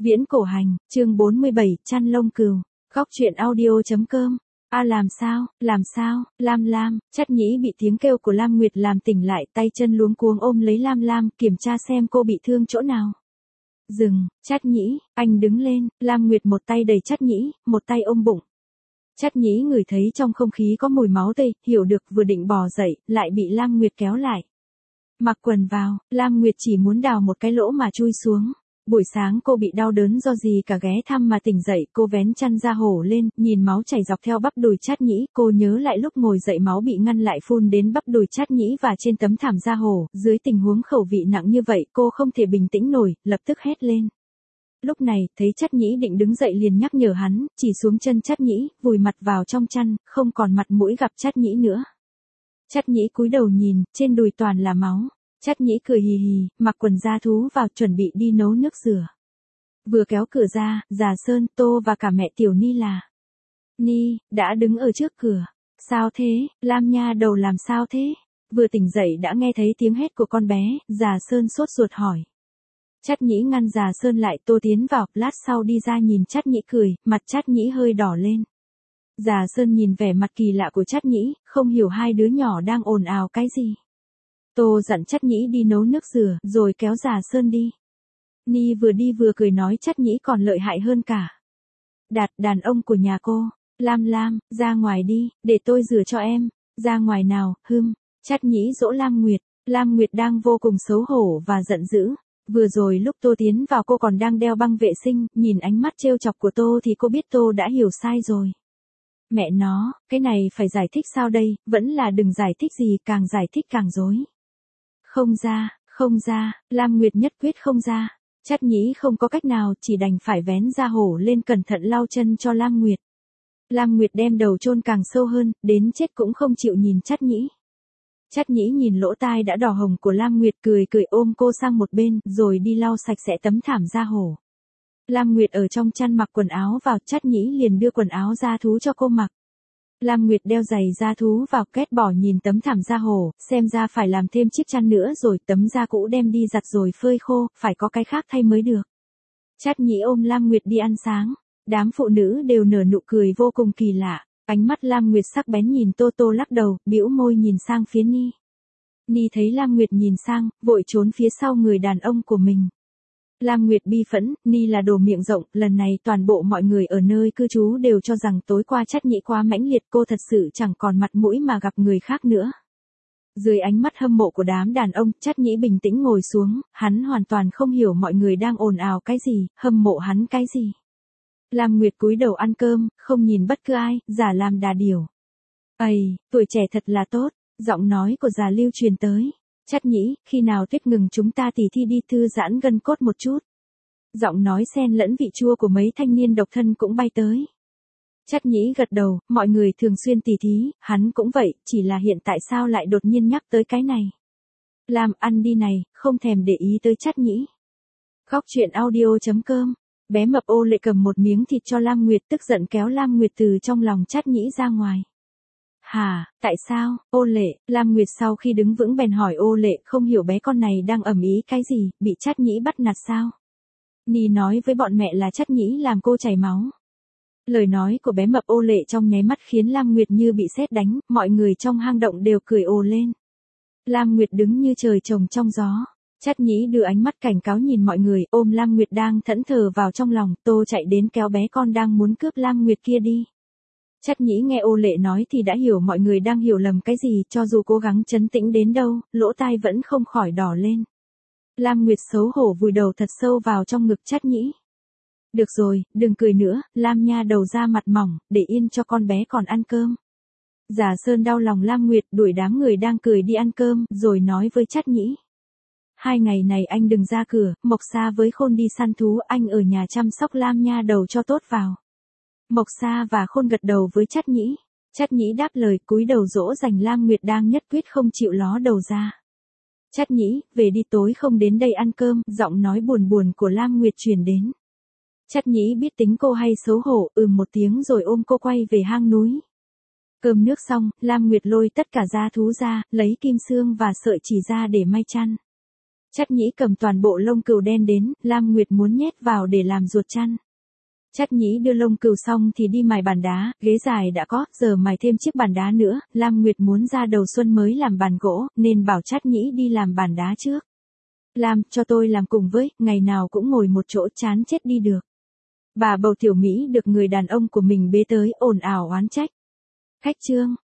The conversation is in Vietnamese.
Viễn cổ hành, chương 47, chăn lông cừu. Góc truyện audio.com. Làm sao, Lam Lam, Chắt Nhĩ bị tiếng kêu của Lam Nguyệt làm tỉnh lại, tay chân luống cuống ôm lấy Lam Lam, kiểm tra xem cô bị thương chỗ nào. Dừng, Chắt Nhĩ, anh đứng lên, Lam Nguyệt một tay đẩy Chắt Nhĩ, một tay ôm bụng. Chắt Nhĩ ngửi thấy trong không khí có mùi máu tươi, hiểu được vừa định bò dậy, lại bị Lam Nguyệt kéo lại. Mặc quần vào, Lam Nguyệt chỉ muốn đào một cái lỗ mà chui xuống. Buổi sáng cô bị đau đớn do gì cả ghé thăm mà tỉnh dậy, cô vén chăn ra hổ lên, nhìn máu chảy dọc theo bắp đùi Chát Nhĩ, cô nhớ lại lúc ngồi dậy máu bị ngăn lại phun đến bắp đùi Chát Nhĩ và trên tấm thảm da hổ, dưới tình huống khẩu vị nặng như vậy, cô không thể bình tĩnh nổi, lập tức hét lên. Lúc này, thấy Chát Nhĩ định đứng dậy liền nhắc nhở hắn, chỉ xuống chân Chát Nhĩ, vùi mặt vào trong chăn, không còn mặt mũi gặp Chát Nhĩ nữa. Chát Nhĩ cúi đầu nhìn, trên đùi toàn là máu. Chát Nhĩ cười hì hì, mặc quần da thú vào chuẩn bị đi nấu nước rửa. Vừa kéo cửa ra, Già Sơn, Tô và cả mẹ Tiểu Ni đã đứng ở trước cửa. Sao thế, Lam nha đầu làm sao thế? Vừa tỉnh dậy đã nghe thấy tiếng hét của con bé, Già Sơn sốt ruột hỏi. Chát Nhĩ ngăn Già Sơn lại, Tô tiến vào, lát sau đi ra nhìn Chát Nhĩ cười, mặt Chát Nhĩ hơi đỏ lên. Già Sơn nhìn vẻ mặt kỳ lạ của Chát Nhĩ, không hiểu hai đứa nhỏ đang ồn ào cái gì. Tô dặn Chát Nhĩ đi nấu nước rửa, rồi kéo Già Sơn đi. Ni vừa đi vừa cười nói Chát Nhĩ còn lợi hại hơn cả. Đàn ông của nhà cô, Lam Lam, ra ngoài đi, để tôi rửa cho em, ra ngoài nào, Chát Nhĩ dỗ Lam Nguyệt đang vô cùng xấu hổ và giận dữ. Vừa rồi lúc Tô tiến vào cô còn đang đeo băng vệ sinh, nhìn ánh mắt trêu chọc của Tô thì cô biết Tô đã hiểu sai rồi. Mẹ nó, cái này phải giải thích sao đây, vẫn là đừng giải thích gì, càng giải thích càng rối. Không ra, Lam Nguyệt nhất quyết không ra. Chát Nhĩ không có cách nào, chỉ đành phải vén da hổ lên cẩn thận lau chân cho Lam Nguyệt. Lam Nguyệt đem đầu chôn càng sâu hơn, đến chết cũng không chịu nhìn Chát Nhĩ. Chát Nhĩ nhìn lỗ tai đã đỏ hồng của Lam Nguyệt cười ôm cô sang một bên, rồi đi lau sạch sẽ tấm thảm da hổ. Lam Nguyệt ở trong chăn mặc quần áo vào, Chát Nhĩ liền đưa quần áo da thú cho cô mặc. Lam Nguyệt đeo giày da thú vào, ghét bỏ nhìn tấm thảm da hổ, xem ra phải làm thêm chiếc chăn nữa rồi, tấm da cũ đem đi giặt rồi phơi khô, phải có cái khác thay mới được. Chát Nhĩ ôm Lam Nguyệt đi ăn sáng, đám phụ nữ đều nở nụ cười vô cùng kỳ lạ, ánh mắt Lam Nguyệt sắc bén nhìn Tô lắc đầu, bĩu môi nhìn sang phía Ni thấy Lam Nguyệt nhìn sang, vội trốn phía sau người đàn ông của mình. Lam Nguyệt bi phẫn, Ni là đồ miệng rộng, lần này toàn bộ mọi người ở nơi cư trú đều cho rằng tối qua Chát Nhĩ quá mãnh liệt, cô thật sự chẳng còn mặt mũi mà gặp người khác nữa. Dưới ánh mắt hâm mộ của đám đàn ông, Chát Nhĩ bình tĩnh ngồi xuống, hắn hoàn toàn không hiểu mọi người đang ồn ào cái gì, hâm mộ hắn cái gì. Lam Nguyệt cúi đầu ăn cơm, không nhìn bất cứ ai, giả làm đà điểu. Tuổi trẻ thật là tốt, giọng nói của già Lưu truyền tới. Chát Nhĩ, khi nào Tuyết ngừng chúng ta tỉ thi đi thư giãn gân cốt một chút. Giọng nói xen lẫn vị chua của mấy thanh niên độc thân cũng bay tới. Chát Nhĩ gật đầu, mọi người thường xuyên tỉ thí, hắn cũng vậy, chỉ là hiện tại sao lại đột nhiên nhắc tới cái này. Làm ăn đi này, không thèm để ý tới Chát Nhĩ. Góc truyện audio.com. Bé mập Ô Lệ cầm một miếng thịt cho Lam Nguyệt, tức giận kéo Lam Nguyệt từ trong lòng Chát Nhĩ ra ngoài. Hả, tại sao, Ô Lệ? Lam Nguyệt sau khi đứng vững bèn hỏi Ô Lệ, không hiểu bé con này đang ầm ĩ cái gì, bị Chát Nhĩ bắt nạt sao? Ni nói với bọn mẹ là Chát Nhĩ làm cô chảy máu. Lời nói của bé mập Ô Lệ trong nháy mắt khiến Lam Nguyệt như bị sét đánh, mọi người trong hang động đều cười ồ lên. Lam Nguyệt đứng như trời trồng trong gió. Chát Nhĩ đưa ánh mắt cảnh cáo nhìn mọi người, ôm Lam Nguyệt đang thẫn thờ vào trong lòng, Tô chạy đến kéo bé con đang muốn cướp Lam Nguyệt kia đi. Chát Nhĩ nghe Ô Lệ nói thì đã hiểu mọi người đang hiểu lầm cái gì, cho dù cố gắng trấn tĩnh đến đâu, lỗ tai vẫn không khỏi đỏ lên. Lam Nguyệt xấu hổ vùi đầu thật sâu vào trong ngực Chát Nhĩ. Được rồi, đừng cười nữa, Lam nha đầu da mặt mỏng, để yên cho con bé còn ăn cơm. Già Sơn đau lòng Lam Nguyệt, đuổi đám người đang cười đi ăn cơm, rồi nói với Chát Nhĩ. 2 ngày này anh đừng ra cửa, Mộc Sa với Khôn đi săn thú, anh ở nhà chăm sóc Lam nha đầu cho tốt vào. Mộc Sa và Khôn gật đầu với Chát Nhĩ. Chát Nhĩ đáp lời, cúi đầu dỗ dành Lam Nguyệt đang nhất quyết không chịu ló đầu ra. Chát Nhĩ, về đi, tối không đến đây ăn cơm, giọng nói buồn buồn của Lam Nguyệt truyền đến. Chát Nhĩ biết tính cô hay xấu hổ, một tiếng rồi ôm cô quay về hang núi. Cơm nước xong, Lam Nguyệt lôi tất cả da thú ra, lấy kim xương và sợi chỉ ra để may chăn. Chắt Nhĩ cầm toàn bộ lông cừu đen đến, Lam Nguyệt muốn nhét vào để làm ruột chăn. Chắt Nhĩ đưa lông cừu xong thì đi mài bàn đá, ghế dài đã có, giờ mài thêm chiếc bàn đá nữa, Lam Nguyệt muốn ra đầu xuân mới làm bàn gỗ, nên bảo Chắt Nhĩ đi làm bàn đá trước. Lam, cho tôi làm cùng với, ngày nào cũng ngồi một chỗ chán chết đi được. Bà bầu Tiểu Mỹ được người đàn ông của mình bế tới ồn ào oán trách. Khách Trương,